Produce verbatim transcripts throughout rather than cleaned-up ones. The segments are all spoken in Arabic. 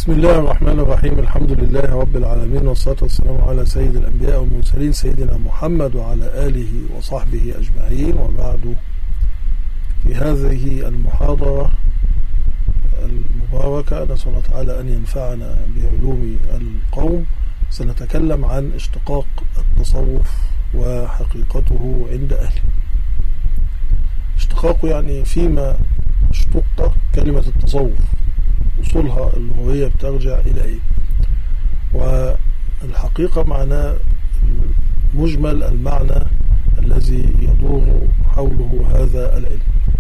بسم الله الرحمن الرحيم. الحمد لله رب العالمين، والصلاة والسلام على سيد الأنبياء والمرسلين سيدنا محمد وعلى آله وصحبه أجمعين. وبعد، في هذه المحاضرة المباركة نسأل الله تعالى أن ينفعنا بعلوم القوم. سنتكلم عن اشتقاق التصوف وحقيقته عند أهله. اشتقاق يعني فيما اشتق كلمة التصوف، أصولها اللغوية بترجع إلى إيه؟ والحقيقة معناه مجمل المعنى الذي يدور حوله هذا العلم.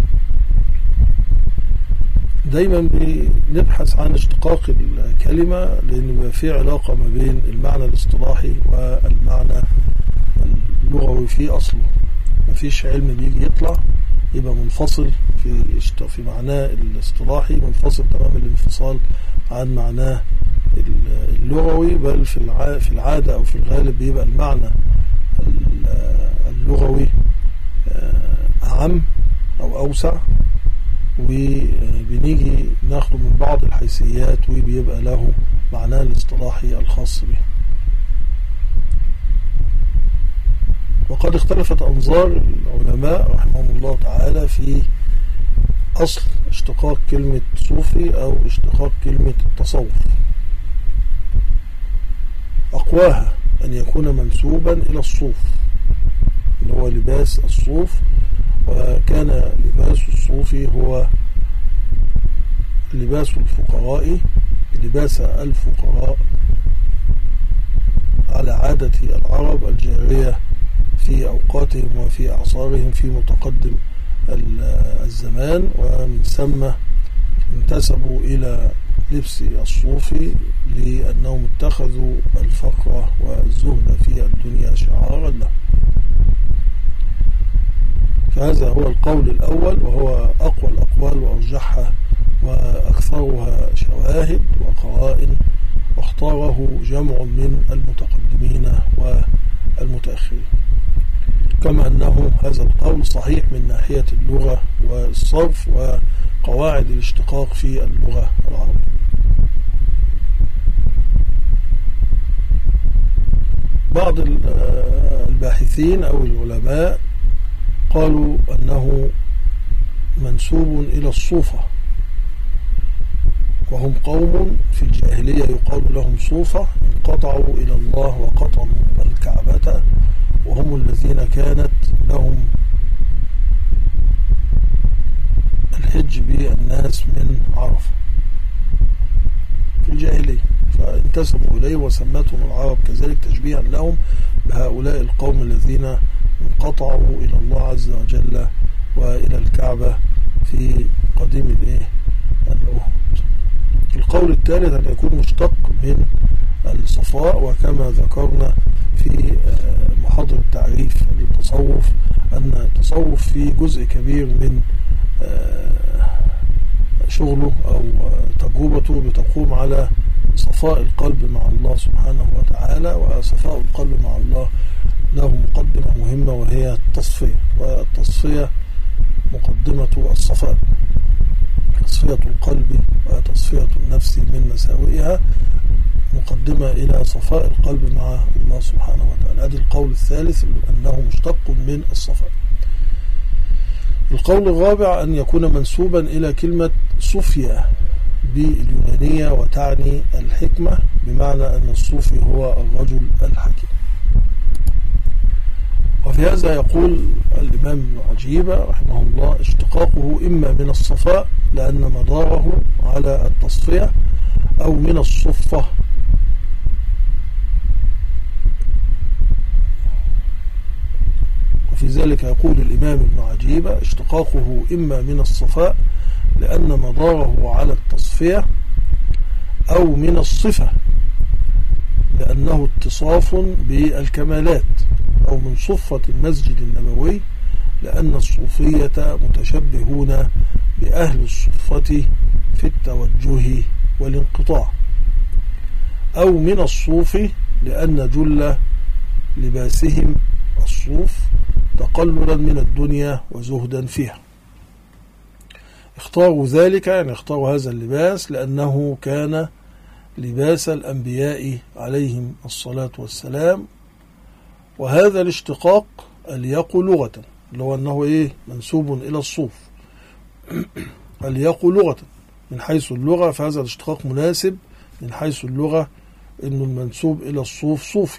دايما بنبحث عن اشتقاق الكلمة لأن في علاقة ما بين المعنى الاصطلاحي والمعنى اللغوي في أصله. مفيش علم بيجي يطلع يبقى منفصل في في معناه الاصطلاحي، منفصل تمام الانفصال عن معناه اللغوي، بل في في العادة أو في الغالب بيبقى المعنى اللغوي أعم أو أوسع، وبنيجي ناخده من بعض الحيثيات وبيبقى له معناه الاصطلاحي الخاص به. وقد اختلفت أنظار العلماء رحمهم الله تعالى في أصل اشتقاق كلمة صوفي أو اشتقاق كلمة التصوف. أقواها أن يكون منسوبا إلى الصوف اللي هو لباس الصوف، وكان لباس الصوفي هو لباس الفقراء، لباس الفقراء على عادة العرب الجارية في أوقاتهم وفي أعصارهم في متقدم الزمان، ومن ثم انتسبوا إلى لبس الصوفي لأنهم اتخذوا الفقر والزهد في الدنيا شعارا له. فهذا هو القول الأول، وهو أقوى الأقوال وأرجحها وأكثرها شواهد وقرائن، واختاره جمع من المتقدمين والمتأخرين، كما أنه هذا القول صحيح من ناحية اللغة والصرف وقواعد الاشتقاق في اللغة العربية. بعض الباحثين أو العلماء قالوا أنه منسوب إلى الصوفة، وهم قوم في الجاهلية يقال لهم صوفة، انقطعوا إلى الله وقطعوا الكعبة، وهم الذين كانت لهم الحج بالناس من عرفة في الجاهلية، فانتسبوا إليه وسمتهم العرب كذلك تشبيها لهم بهؤلاء القوم الذين انقطعوا إلى الله عز وجل وإلى الكعبة في قديم الإيه العهد. القول الثالث أن يكون مشتق من الصفاء، وكما ذكرنا في محاضرة التعريف للتصوف أن التصوف فيه جزء كبير من شغله أو تجربته بتقوم على صفاء القلب مع الله سبحانه وتعالى، وصفاء القلب مع الله له مقدمة مهمة وهي التصفية، والتصفية مقدمة الصفاء، تصفية القلب وتصفية النفس من مساوئها مقدمة إلى صفاء القلب مع الله سبحانه وتعالى. هذا القول الثالث أنه مشتق من الصفاء. القول الرابع أن يكون منسوبا إلى كلمة صوفيا باليونانية، وتعني الحكمة، بمعنى أن الصوفي هو الرجل الحكيم. وفي هذا يقول الإمام ابن عجيبة رحمه الله: اشتقاقه إما من الصفاء لأن مداره على التصفية، أو من الصفة وفي ذلك يقول الإمام ابن عجيبة: اشتقاقه إما من الصفاء لأن مداره على التصفية، أو من الصفة لأنه اتصاف بالكمالات، أو من صفة المسجد النبوي لأن الصوفية متشبهون بأهل الصفة في التوجه والانقطاع، أو من الصوف لأن جل لباسهم الصوف تقللا من الدنيا وزهدا فيها. اختاروا ذلك، يعني اختاروا هذا اللباس لأنه كان لباس الأنبياء عليهم الصلاة والسلام. وهذا الاشتقاق اليق لغة، اللي هو أنه إيه منسوب إلى الصوف. اليق لغة من حيث اللغة، فهذا الاشتقاق مناسب من حيث اللغة، إنه المنسوب إلى الصوف صوفي.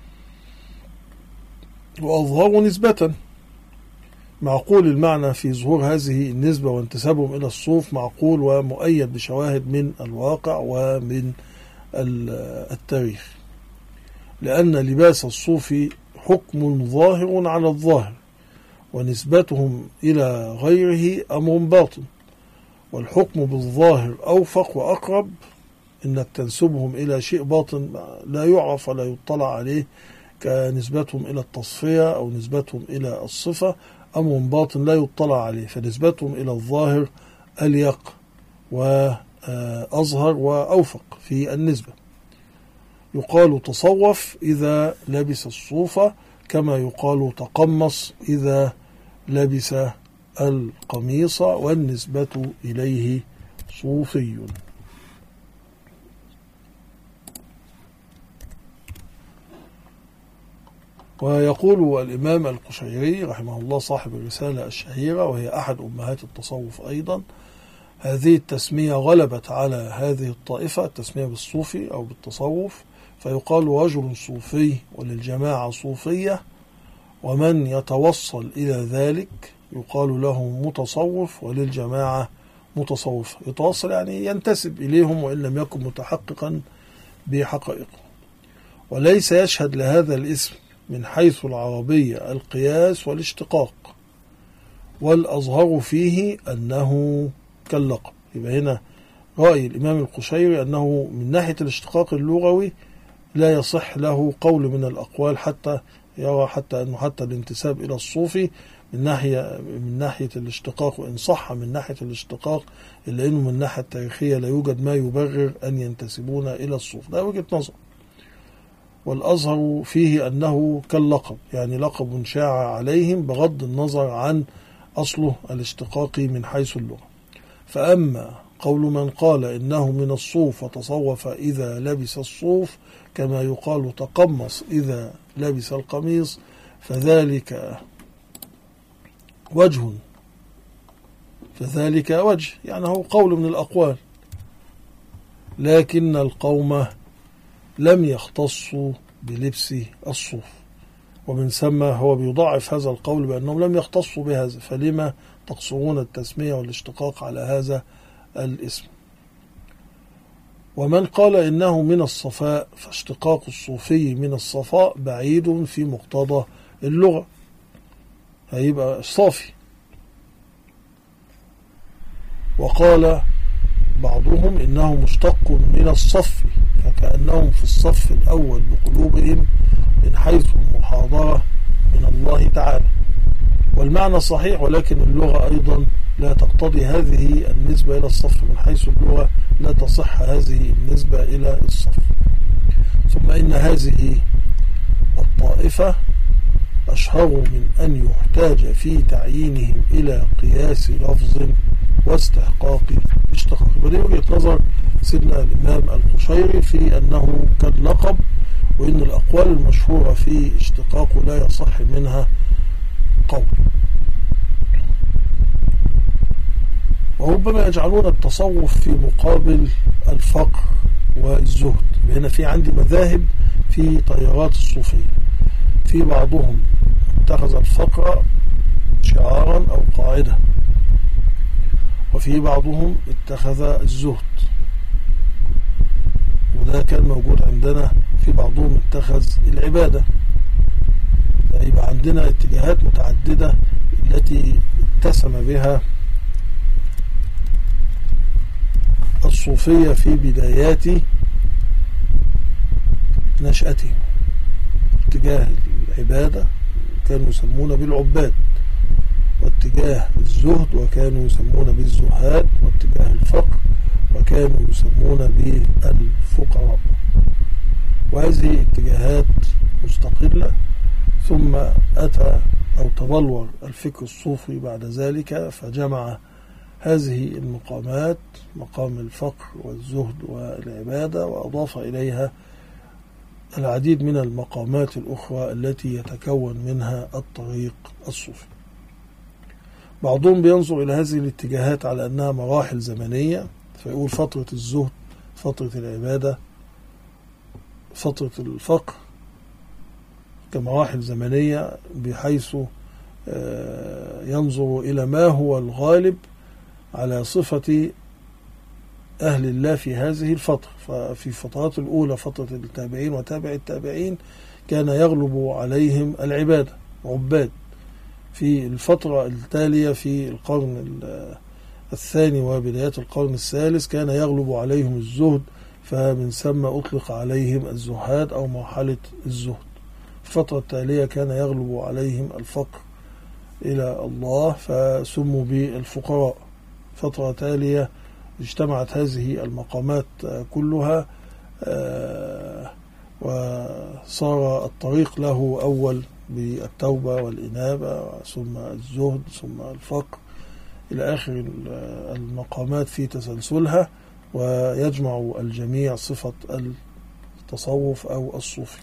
وأظهر نسبة، معقول المعنى في ظهور هذه النسبة وانتسابهم إلى الصوف، معقول ومؤيد بشواهد من الواقع ومن التاريخ، لأن لباس الصوف حكم ظاهر على الظاهر، ونسبتهم إلى غيره أمر باطن، والحكم بالظاهر أوفق وأقرب. إنك تنسبهم إلى شيء باطن لا يعرف ولا يطلع عليه، كنسبتهم إلى التصفية أو نسبتهم إلى الصفة، أمر باطن لا يطلع عليه، فنسبتهم إلى الظاهر أليق وأظهر وأوفق في النسبة. يقال تصوف إذا لبس الصوف، كما يقال تقمص إذا لبس القميص، والنسبة إليه صوفي. ويقول الإمام القشيري رحمه الله صاحب الرسالة الشهيرة، وهي أحد أمهات التصوف أيضا، هذه التسمية غلبت على هذه الطائفة، التسمية بالصوفي أو بالتصوف، فيقال رجل صوفي، وللجماعة صوفية، ومن يتوصل إلى ذلك يقال له متصوف، وللجماعة متصوف. يتوصل يعني ينتسب إليهم وإن لم يكن متحققا بحقائقهم. وليس يشهد لهذا الاسم من حيث العربية القياس والاشتقاق، والأظهر فيه أنه كاللقب. يبقى هنا رأي الإمام القشيري أنه من ناحية الاشتقاق اللغوي لا يصح له قول من الأقوال، حتى يرى حتى أنه حتى الانتساب إلى الصوفي من ناحية من ناحية الاشتقاق، وإن صح من ناحية الاشتقاق إلا أنه من الناحية التاريخية لا يوجد ما يبرر أن ينتسبون إلى الصوف. ده وجهة نظر. والأظهر فيه أنه كاللقب، يعني لقب شاع عليهم بغض النظر عن أصله الاشتقاقي من حيث اللغة. فأما قول من قال إنه من الصوف وتصوف إذا لبس الصوف، كما يقال تقمص إذا لبس القميص، فذلك وجه فذلك وجه يعني هو قول من الأقوال، لكن القوم لم يختصوا بلبس الصوف، ومن ثم هو بيضاعف هذا القول بأنهم لم يختصوا بهذا، فلما تقصرون التسمية والاشتقاق على هذا الاسم. ومن قال إنه من الصفاء، فاشتقاق الصوفي من الصفاء بعيد في مقتضى اللغة، هيبقى صافي. وقال بعضهم إنه مشتق من الصف، فكأنهم في الصف الأول بقلوبهم من حيث المحاضرة من الله تعالى. والمعنى صحيح، ولكن اللغة أيضا لا تقتضي هذه النسبة إلى الصف، من حيث اللغة لا تصح هذه النسبة إلى الصف. ثم إن هذه الطائفة أشهر من أن يحتاج في تعيينهم إلى قياس لفظ واستحقاق اشتقاق. ودي وجهة نظر سيدنا الإمام القشيري في أنه كاللقب، وإن الأقوال المشهورة في اشتقاقه لا يصح منها قول. وربما يجعلون التصوف في مقابل الفقر والزهد. هنا في عندي مذاهب في تيارات الصوفية، في بعضهم اتخذ الفقر شعارا أو قاعدة، وفي بعضهم اتخذ الزهد، وده كان موجود عندنا. في بعضهم اتخذ العبادة. فيبقى عندنا اتجاهات متعددة التي اتسم بها الصوفية في بدايات نشأتهم. اتجاه العبادة كانوا يسمون بالعباد، واتجاه الزهد وكانوا يسمون بالزهاد، واتجاه الفقر وكانوا يسمون بالفقراء. وهذه اتجاهات مستقلة. ثم أتى أو تبلور الفكر الصوفي بعد ذلك، فجمع هذه المقامات مقام الفقر والزهد والعبادة، وأضاف إليها العديد من المقامات الأخرى التي يتكون منها الطريق الصوفي. بعضهم بينظر إلى هذه الاتجاهات على أنها مراحل زمنية، فيقول فترة الزهد، فترة العبادة، فترة الفقر كمراحل زمنية، بحيث ينظر إلى ما هو الغالب على صفة أهل الله في هذه الفترة. ففي الفترات الأولى فترة التابعين وتابع التابعين كان يغلب عليهم العبادة، عباد. في الفترة التالية في القرن الثاني وبدايات القرن الثالث كان يغلب عليهم الزهد، فمن ثم أطلق عليهم الزهاد أو مرحلة الزهد. الفترة التالية كان يغلب عليهم الفقر إلى الله فسموا بالفقراء. فترة تالية اجتمعت هذه المقامات كلها وصار الطريق له أول بالتوبة والإنابة، ثم الزهد، ثم الفقر، إلى آخر المقامات في تسلسلها، ويجمع الجميع صفة التصوف أو الصوفي.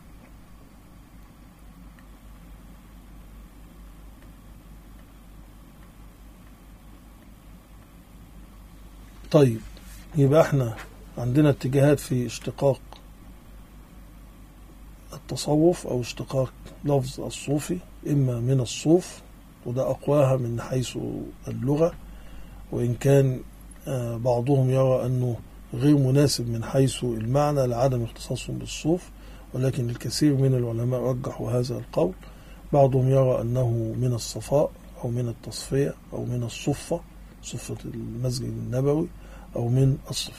طيب، يبقى احنا عندنا اتجاهات في اشتقاق التصوف أو اشتقاق لفظ الصوفي، إما من الصوف، وده أقواها من حيث اللغة، وإن كان بعضهم يرى أنه غير مناسب من حيث المعنى لعدم اختصاصهم بالصوف، ولكن الكثير من العلماء رجحوا هذا القول. بعضهم يرى أنه من الصفاء أو من التصفية أو من الصفة، صفة المسجد النبوي، أو من الصفة.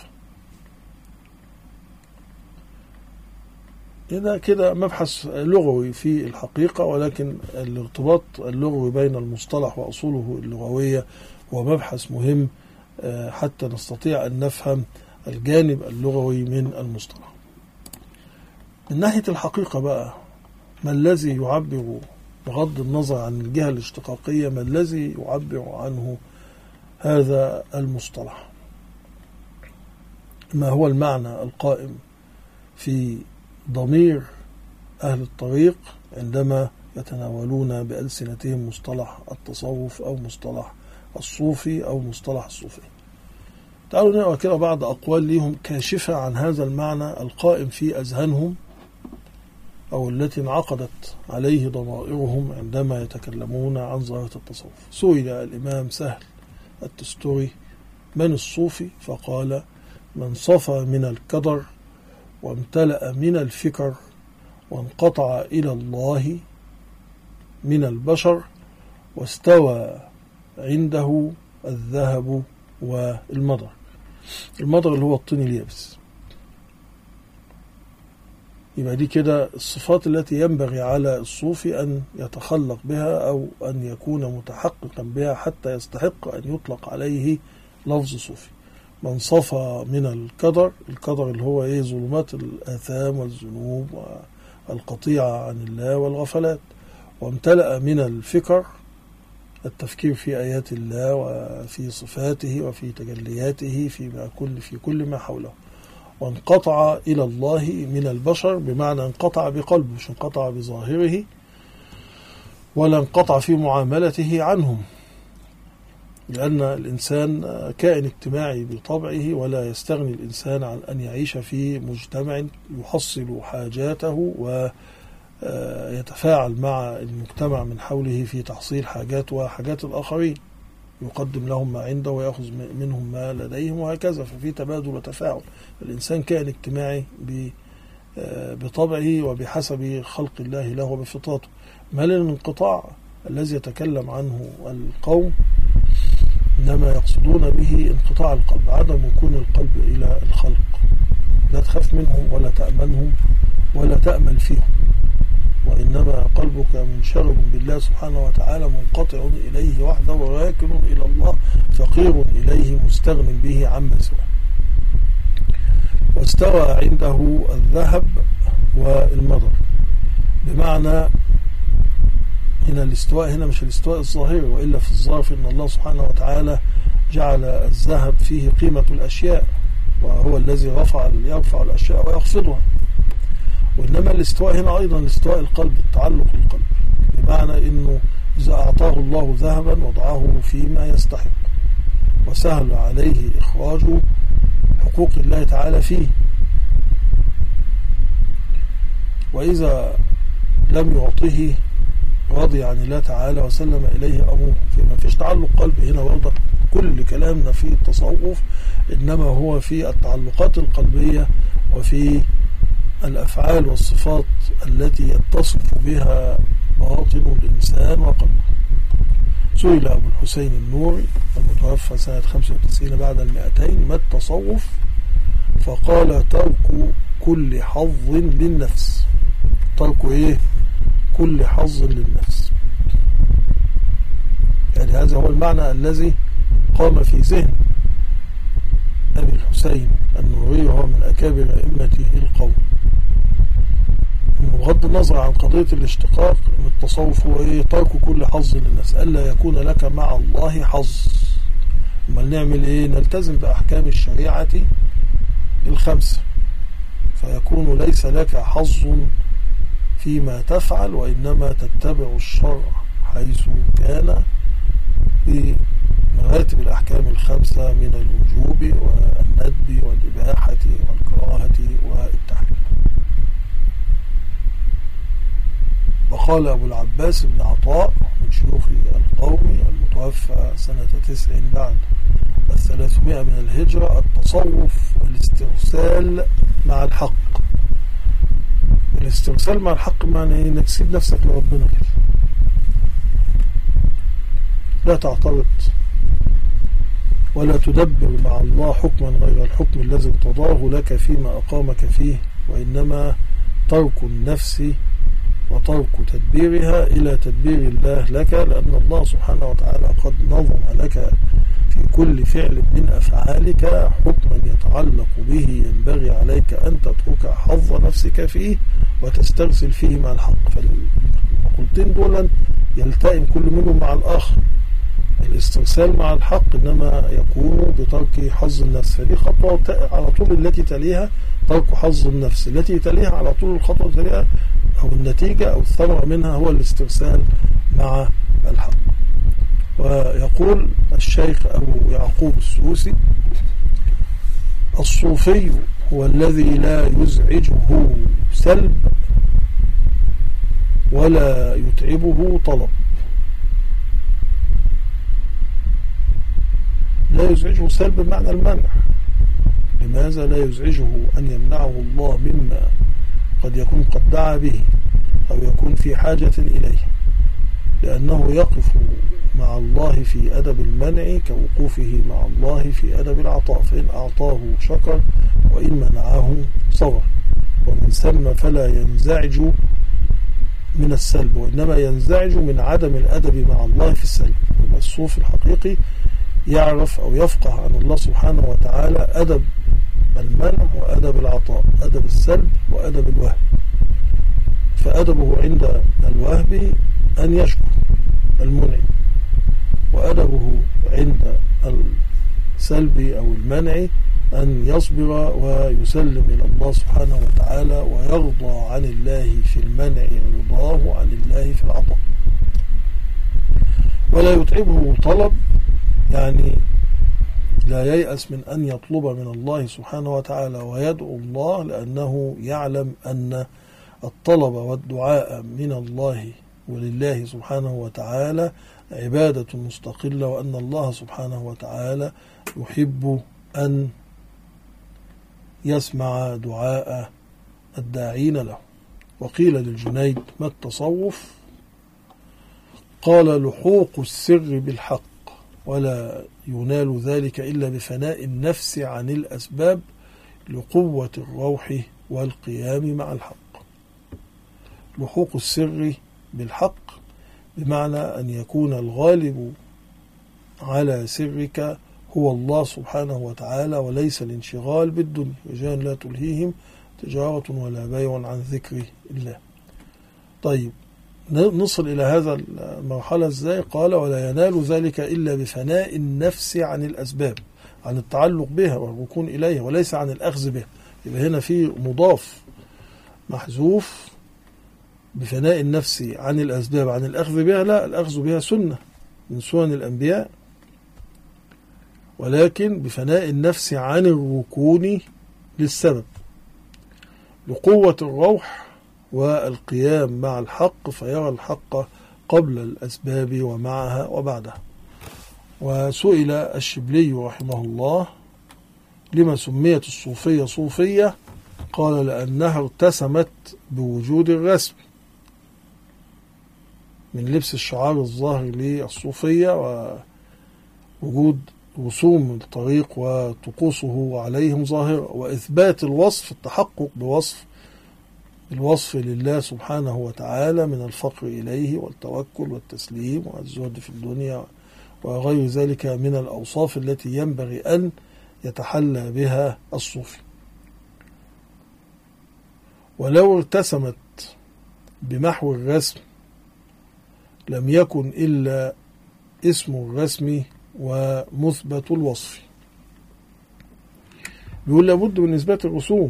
إذا كده مبحث لغوي في الحقيقة، ولكن الارتباط اللغوي بين المصطلح وأصوله اللغوية هو مبحث مهم حتى نستطيع أن نفهم الجانب اللغوي من المصطلح. من ناحية الحقيقة بقى، ما الذي يعبر، بغض النظر عن الجهة الاشتقاقية، ما الذي يعبر عنه هذا المصطلح؟ ما هو المعنى القائم في ضمير أهل الطريق عندما يتناولون بألسنتهم مصطلح التصوف أو مصطلح الصوفي أو مصطلح الصوفي؟ تعالوا نقرأ كده بعض أقوال لهم كاشفة عن هذا المعنى القائم في أذهانهم، أو التي انعقدت عليه ضمائرهم عندما يتكلمون عن ظاهرة التصوف. سئل الإمام سهل التستوري: من الصوفي؟ فقال: من صفى من الكدر وامتلأ من الفكر وانقطع إلى الله من البشر واستوى عنده الذهب والمضر. المضر اللي هو الطين اليابس. يبقى دي كده الصفات التي ينبغي على الصوفي أن يتخلق بها أو أن يكون متحققا بها حتى يستحق أن يطلق عليه لفظ صوفي. من صفى من الكدر، الكدر اللي هو ايه؟ ظلمات الآثام والذنوب والقطيعة عن الله والغفلات. وامتلأ من الفكر، التفكير في آيات الله وفي صفاته وفي تجلياته في كل في كل ما حوله. وانقطع إلى الله من البشر، بمعنى انقطع بقلبه، مش انقطع بظاهره، ولا انقطع في معاملته عنهم، لأن الإنسان كائن اجتماعي بطبعه، ولا يستغني الإنسان عن أن يعيش في مجتمع يحصل حاجاته ويتفاعل مع المجتمع من حوله في تحصيل حاجات وحاجات الآخرين، يقدم لهم ما عنده ويأخذ منهم ما لديهم، وهكذا. ففي تبادل وتفاعل. الإنسان كائن اجتماعي بطبعه وبحسب خلق الله له وبفطرته. ما الانقطاع الذي يتكلم عنه القوم إنما يقصدون به انقطاع القلب، عدم وكون القلب إلى الخلق، لا تخاف منهم ولا تأمنهم ولا تأمل فيهم، وإنما قلبك منشغل بالله سبحانه وتعالى، منقطع إليه وحده وراكن إلى الله، فقير إليه مستغن به عما سواه. واستوى عنده الذهب والمضر، بمعنى هنا الاستواء هنا مش الاستواء الظاهري، وإلا في الظاهر إن الله سبحانه وتعالى جعل الذهب فيه قيمة الأشياء، وهو الذي رفع يرفع الأشياء ويخفضها. وإنما الاستواء هنا أيضا الاستواء القلب، التعلق القلب، بمعنى أنه إذا أعطاه الله ذهبا وضعه فيما يستحق، وسهل عليه إخراج حقوق الله تعالى فيه. وإذا لم يعطه راضي عن الله تعالى وسلم إليه أمره، فما فيش تعلق قلب هنا. برضه كل كلامنا في التصوف إنما هو في التعلقات القلبية وفي الأفعال والصفات التي يتصف بها باطن الإنسان وقلبه. سئل أبو الحسين النوري المتوفى سنة خمسة وتسعين بعد المئتين: ما التصوف؟ فقال: ترك كل حظ للنفس. ترك إيه؟ كل حظ للنفس. يعني هذا هو المعنى الذي قام في ذهن أبي الحسين النوري، وهو من أكابر أئمة القوم. بغض النظر عن قضية الاشتقاق، التصوف هو إيه؟ ترك كل حظ للنفس، ألا يكون لك مع الله حظ. ما نعمل إيه؟ نلتزم بأحكام الشريعة الخمسة، فيكون ليس لك حظ فيما تفعل، وإنما تتبع الشرع حيث كان في مراتب الأحكام الخمسة من الوجوب والندب والإباحة والكراهة والتحريم. وقال أبو العباس بن عطاء من شيوخ القوم المتوفى سنة تسع بعد الثلاثمائة من الهجرة: التصوف الاسترسال مع الحق. الاسترسال مع الحق معنى انك تسيب نفسك لربنا كده، لا تعترض ولا تدبر مع الله حكما غير الحكم الذي ارتضاه لك فيما أقامك فيه، وإنما ترك النفس وترك تدبيرها إلى تدبير الله لك، لأن الله سبحانه وتعالى قد نظم لك في كل فعل من أفعالك حكما يتعلق به، ينبغي عليك أن تترك حظ نفسك فيه وتسترسل فيه مع الحق. فالمقولتين دول يلتئم كل منهم مع الآخر. الاسترسال مع الحق إنما يكون بترك حظ النفس، فدي خطوة على طول التي تليها ترك حظ النفس، التي تليها على طول الخطوة تليها أو النتيجة أو الثمرة منها هو الاسترسال مع الحق. ويقول الشيخ أبو يعقوب السوسي: الصوفي هو الذي لا يزعجه سلب ولا يتعبه طلب. لا يزعجه سلب بمعنى المنع. لماذا لا يزعجه؟ أن يمنعه الله مما قد يكون قد دعا به أو يكون في حاجة إليه، لأنه يقف مع الله في أدب المنع كوقوفه مع الله في أدب العطاء، فإن أعطاه شكر وإن منعه صبر. ومن ثم فلا ينزعج من السلب، وإنما ينزعج من عدم الأدب مع الله في السلب. الصوفي الحقيقي يعرف أو يفقه عن الله سبحانه وتعالى أدب المنع وأدب العطاء، أدب السلب وأدب الوهب. فأدبه عند الوهب أن يشكر المنعم، وأدبه عند السلب أو المنع أن يصبر ويسلم إلى الله سبحانه وتعالى ويرضى عن الله في المنع رضاه عن الله في العطاء. ولا يتعبه طلب، يعني لا ييأس من أن يطلب من الله سبحانه وتعالى ويدعو الله، لأنه يعلم أن الطلب والدعاء من الله ولله سبحانه وتعالى عبادة مستقلة، وأن الله سبحانه وتعالى يحب أن يسمع دعاء الداعين له. وقيل للجنيد: ما التصوف؟ قال: لحوق السر بالحق، ولا ينال ذلك إلا بفناء النفس عن الأسباب لقوة الروح والقيام مع الحق. لحوق السر بالحق بمعنى أن يكون الغالب على سرك هو الله سبحانه وتعالى، وليس الانشغال بالدنيا. رجال لا تلهيهم تجارة ولا بيع عن ذكر الله. طيب، نصل إلى هذا المرحلة إزاي؟ قال ولا ينال ذلك إلا بفناء النفس عن الأسباب، عن التعلق بها والركون إليها، وليس عن الأخذ بها. يبقى هنا في مضاف محذوف، بفناء النفس عن الأسباب عن الأخذ بها، لا، الأخذ بها سنة من سنن الأنبياء، ولكن بفناء النفس عن الركون للسبب، لقوة الروح والقيام مع الحق، فيرى الحق قبل الأسباب ومعها وبعدها. وسئل الشبلي رحمه الله لما سميت الصوفية صوفية؟ قال لأنها ارتسمت بوجود الرسم، من لبس الشعار الظاهر للصوفية ووجود رسوم الطريق وطقوسه عليهم ظاهرة، وإثبات الوصف، التحقق بوصف الوصف لله سبحانه وتعالى من الفقر إليه والتوكل والتسليم والزهد في الدنيا وغير ذلك من الأوصاف التي ينبغي أن يتحلى بها الصوفي. ولو ارتسمت بمحو الرسم لم يكن إلا اسم الرسم ومثبت الوصف. بيقول لابد من إثبات الرسوم،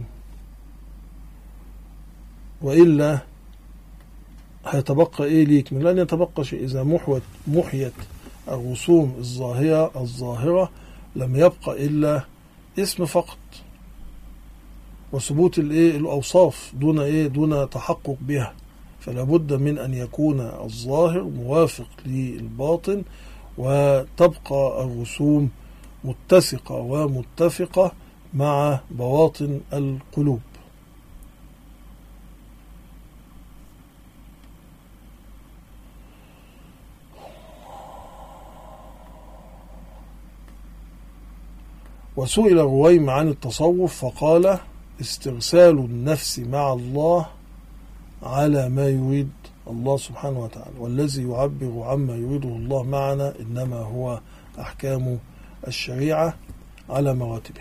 وإلا هيتبقى إيه ليك؟ من لن يتبقى شيء. إذا محوت محيت الرسوم الظاهرة الظاهرة لم يبقى إلا اسم فقط، وثبوت الإيه الأوصاف دون إيه دون تحقق بها. فلا بد من أن يكون الظاهر موافق للباطن، وتبقى الرسوم متسقة ومتفقة مع بواطن القلوب. وسئل رويم عن التصوف فقال استرسال النفس مع الله على ما يريد الله سبحانه وتعالى، والذي يعبر عما يريده الله معنا إنما هو أحكام الشريعة على مراتبها.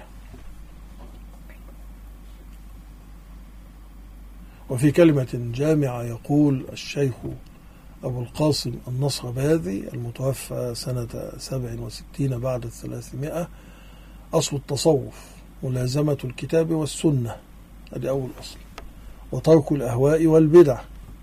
وفي كلمة جامعة يقول الشيخ أبو القاسم النصرباذي المتوفى سنة سبع وستين بعد الثلاثمائة: أصل التصوف ملازمة الكتاب والسنة، هذا أول أصل، وترك الأهواء والبدع،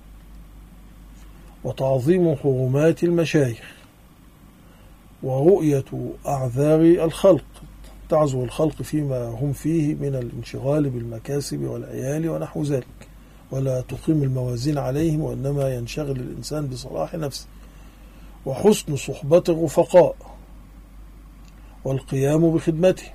وتعظيم حرمات المشايخ، ورؤية أعذار الخلق، تعذر الخلق فيما هم فيه من الانشغال بالمكاسب والعيال ونحو ذلك، ولا تقيم الموازين عليهم، وإنما ينشغل الإنسان بصلاح نفسه، وحسن صحبة الرفقاء، والقيام بخدمته،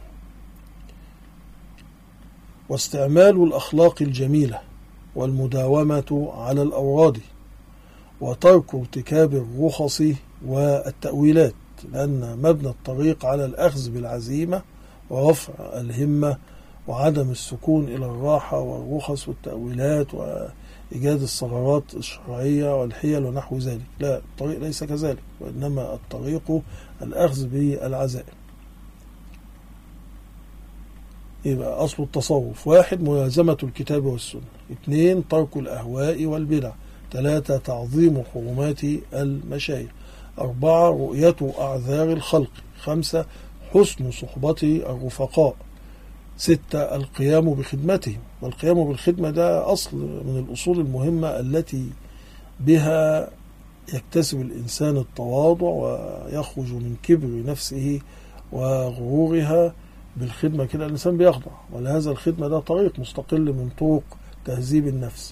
واستعمال الأخلاق الجميلة، والمداومة على الأوراد، وترك ارتكاب الرخص والتأويلات، لأن مبنى الطريق على الأخذ بالعزيمة ورفع الهمة وعدم السكون إلى الراحة والرخص والتأويلات وإيجاد الثغرات الشرعية والحيل ونحو ذلك. لا، الطريق ليس كذلك، وإنما الطريق الأخذ بالعزائم. يبقى أصل التصوف: واحد ملازمة الكتاب والسنة، اثنين ترك الأهواء والبدع، ثلاثة تعظيم حرمات المشايخ، أربعة رؤية أعذار الخلق، خمسة حسن صحبة الرفقاء، ستة القيام بخدمتهم. والقيام بالخدمة ده أصل من الأصول المهمة التي بها يكتسب الإنسان التواضع ويخرج من كبر نفسه وغرورها. بالخدمة كده الإنسان بيخضع، ولهذا الخدمة ده طريق مستقل من طرق تهذيب النفس.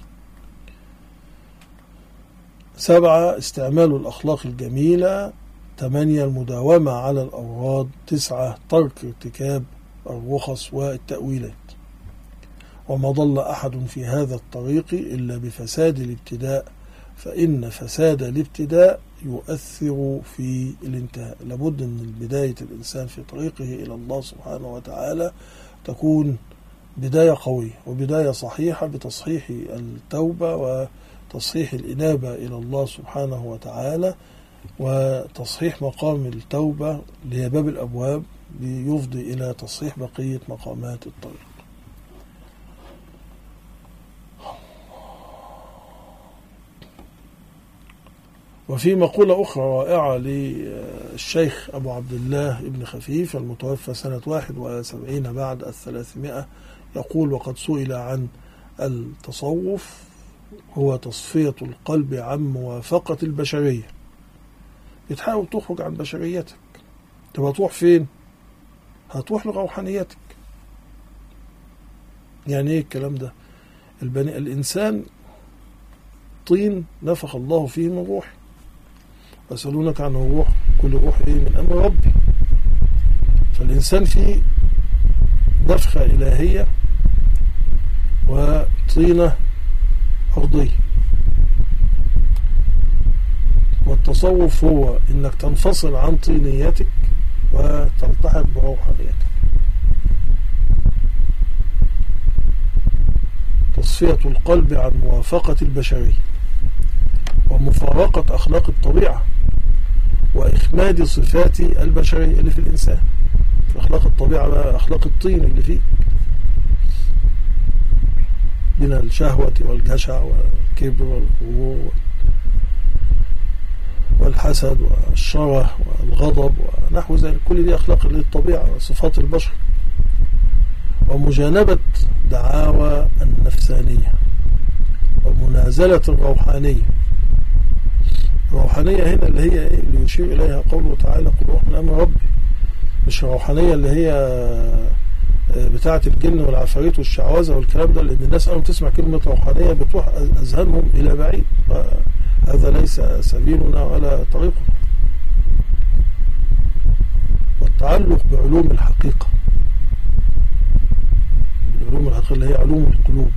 سبعة استعمال الأخلاق الجميلة، ثمانية المداومة على الأوراد، تسعة ترك ارتكاب الرخص والتأويلات. وما ضل أحد في هذا الطريق إلا بفساد الابتداء، فإن فساد الابتداء يؤثر في الانتهاء. لابد من بداية الإنسان في طريقه إلى الله سبحانه وتعالى تكون بداية قوية وبداية صحيحة، بتصحيح التوبة وتصحيح الإنابة إلى الله سبحانه وتعالى، وتصحيح مقام التوبة اللي هي باب الأبواب ليفضي إلى تصحيح بقية مقامات الطريق. وفي مقولة أخرى رائعة للشيخ أبو عبد الله ابن خفيف المتوفى سنة واحد وسبعين بعد الثلاثمائة، يقول: وقد سئل عن التصوف هو تصفية القلب عن موافقة البشرية. بتحاول تخرج عن بشريتك، تبقى تروح فين؟ هتروح لروحانيتك. يعني ايه الكلام ده؟ البني الإنسان طين نفخ الله فيه من روح. ويسألونك عن الروح كل روح ايه؟ من أمر ربي. فالإنسان فيه نفخة إلهية وطينة أرضية. والتصوف هو إنك تنفصل عن طينيتك وتلتحق بروحانيتك. تصفية القلب عن موافقة البشرية ومفارقة أخلاق الطبيعة وإخماد صفات البشرية اللي في الإنسان. في أخلاق الطبيعة بقى أخلاق الطين اللي فيه من الشهوة والجشع والكبر والغرور والحسد والشره والغضب ونحو ذلك. كل دي أخلاق الطبيعة وصفات البشر. ومجانبة دعاوى النفسانية ومنازلة الروحانية. الروحانية هنا اللي هي إيه؟ اللي يشير إليها قوله تعالى: قل روح من أمر ربي. مش الروحانية اللي هي بتاعة الجن والعفاريت والشعوذة والكلام ده، لأن الناس أول ما تسمع كلمة روحانية بتروح أذهانهم إلى بعيد. هذا ليس سبيلنا ولا طريقنا. والتعلق بعلوم الحقيقة، بالعلوم الحقيقة اللي هي علوم القلوب،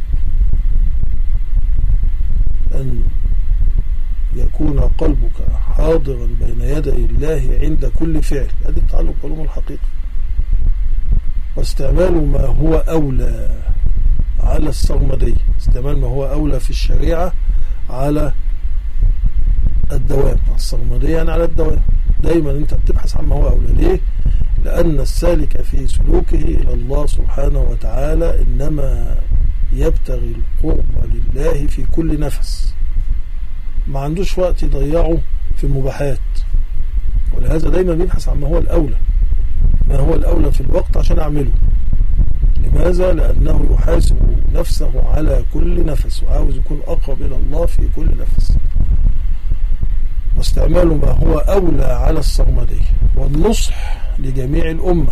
أن يكون قلبك حاضرا بين يدي الله عند كل فعل. هذا التعلق بعلوم الحقيقة. واستعمال ما هو أولى على السرمدية، استعمال ما هو أولى في الشريعة على الدوام. السرمدية يعني على الدوام، دايما انت بتبحث عن ما هو أولى. ليه؟ لأن السالك في سلوكه إلى الله سبحانه وتعالى إنما يبتغي القرب لله في كل نفس، ما عندوش وقت يضيعه في المباحات. ولهذا دايما بيبحث عن ما هو الأولى، ما هو الأولى في الوقت عشان أعمله. لماذا؟ لأنه يحاسب نفسه على كل نفس وعاوز يكون أقرب إلى الله في كل نفس. واستعمال ما هو أولى على السرمدية والنصح لجميع الأمة.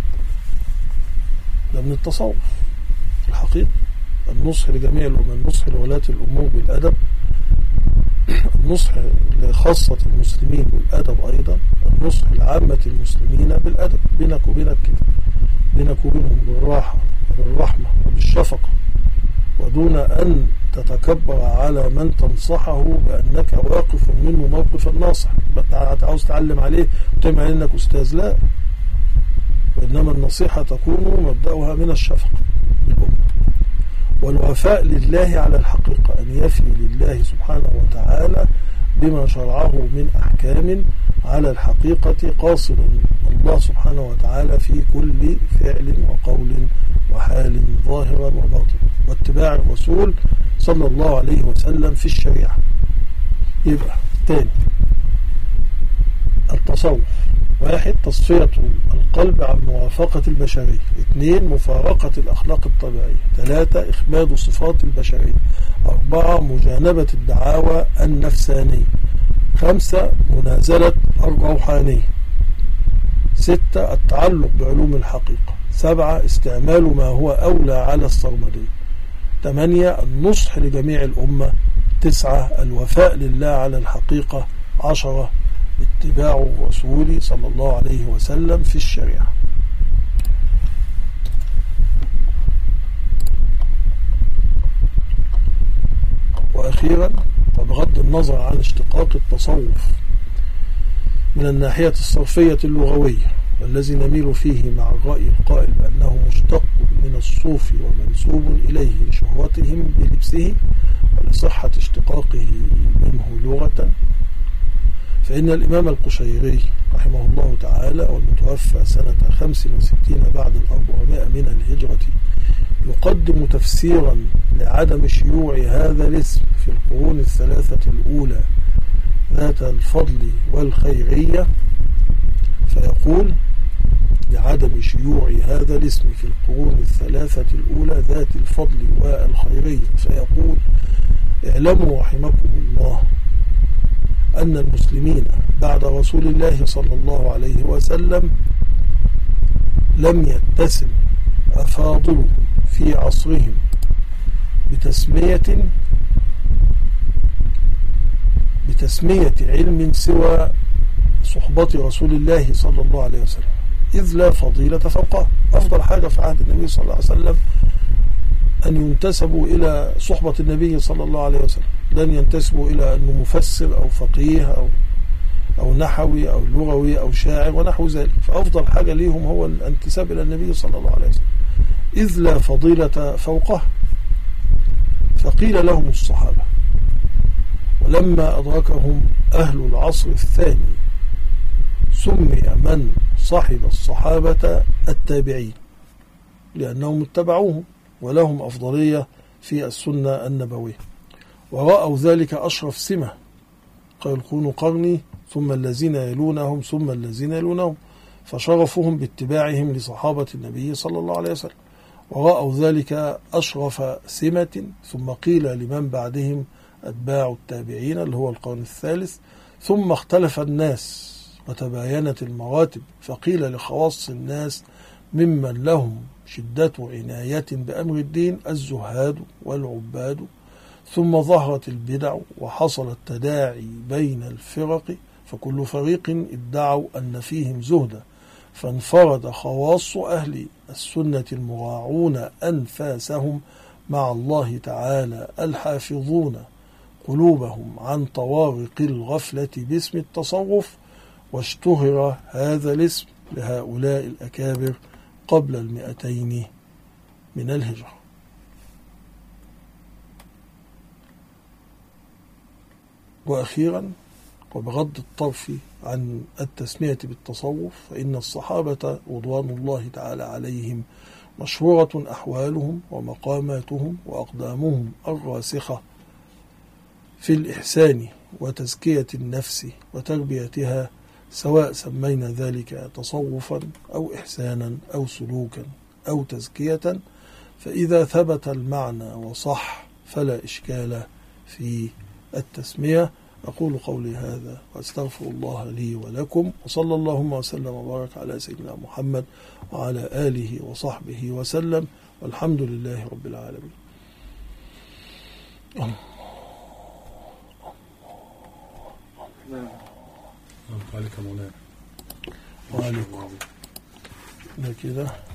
ده من التصوف الحقيقي، النصح لجميع الأمة، النصح لولاة الأمور بالأدب، النصح لخاصة المسلمين بالأدب أيضا، النصح لعامة المسلمين بالأدب، بينك وبينك كده، بينك وبينهم بالراحة وبالرحمة وبالشفقة، ودون أن تتكبر على من تنصحه بأنك واقف منه موقف الناصح، عاوز تعلم عليه وتعمل عليه أنك أستاذ. لا، وإنما النصيحة تكون مبدأها من الشفقة بالأمة. والوفاء لله على الحقيقة، أن يفي لله سبحانه وتعالى بما شرعه من أحكام على الحقيقة، قاصدا الله سبحانه وتعالى في كل فعل وقول وحال ظاهرا وباطنا، واتباع الرسول صلى الله عليه وسلم في الشريعة. يبقى تاني التصوف: واحد، تصفية القلب عن موافقة البشرية. اثنين، مفارقة الأخلاق الطبيعية. ثلاثة، إخماد صفات البشرية. أربعة، مجانبة الدعاوى النفسانية. خمسة، منازلة الروحانية. ستة، التعلق بعلوم الحقيقة. سبعة، استعمال ما هو أولى على السرمدية. ثمانية، النصح لجميع الأمة. تسعة، الوفاء لله على الحقيقة. عشرة، اتباع الرسول صلى الله عليه وسلم في الشريعة. وأخيرا، وبغض النظر عن اشتقاق التصوف من الناحية الصرفية اللغوية، والذي نميل فيه مع الرأي القائل بأنه مشتق من الصوف ومنسوب إليه لشهوتهم بلبسه ولصحة اشتقاقه منه لغة، فإن الإمام القشيري رحمه الله تعالى والمتوفى سنة خمس وستين بعد الأربعمائة من الهجرة يقدم تفسيرا لعدم شيوع هذا الاسم في القرون الثلاثة الأولى ذات الفضل والخيرية، فيقول لعدم شيوع هذا الاسم في القرون الثلاثة الأولى ذات الفضل والخيرية، فيقول اعلموا رحمكم الله أن المسلمين بعد رسول الله صلى الله عليه وسلم لم يتسم أفاضلهم في عصرهم بتسمية بتسمية علم سوى صحبة رسول الله صلى الله عليه وسلم، إذ لا فضيلة فوقه. أفضل حاجة في عهد النبي صلى الله عليه وسلم أن ينتسبوا إلى صحبة النبي صلى الله عليه وسلم، لن ينتسبوا إلى أنه مفسر أو فقيه أو أو نحوي أو لغوي أو شاعر ونحو ذلك. فأفضل حاجة ليهم هو الانتساب إلى النبي صلى الله عليه وسلم، إذ لا فضيلة فوقه. فقيل لهم الصحابة، ولما أدركهم أهل العصر الثاني سمي من صحب الصحابة التابعين، لأنهم اتبعوهم ولهم أفضلية في السنة النبوية، ورأوا ذلك أشرف سمة، قال كونوا قرني ثم الذين يلونهم ثم الذين يلونهم، فشرفهم باتباعهم لصحابة النبي صلى الله عليه وسلم، ورأوا ذلك أشرف سمة. ثم قيل لمن بعدهم أتباع التابعين اللي هو القرن الثالث، ثم اختلف الناس وتباينت المراتب، فقيل لخواص الناس ممن لهم شدة عناية بأمر الدين الزهاد والعباد، ثم ظهرت البدع وحصل التداعي بين الفرق، فكل فريق ادعوا أن فيهم زهدا، فانفرد خواص أهل السنة المراعون أنفاسهم مع الله تعالى الحافظون قلوبهم عن طوارق الغفلة باسم التصوف، واشتهر هذا الاسم لهؤلاء الأكابر قبل المئتين من الهجرة. وأخيرا، وبغض الطرف عن التسمية بالتصوف، فإن الصحابة رضوان الله تعالى عليهم مشهورة أحوالهم ومقاماتهم وأقدامهم الراسخة في الإحسان وتزكية النفس وتربيتها، سواء سمينا ذلك تصوفا أو إحسانا أو سلوكا أو تزكية، فإذا ثبت المعنى وصح فلا إشكال في التسمية. أقول قولي هذا وأستغفر الله لي ولكم، وصلى اللهم وسلم وبارك على سيدنا محمد وعلى آله وصحبه وسلم، والحمد لله رب العالمين. وعليكم مولانا. وعليكم. كده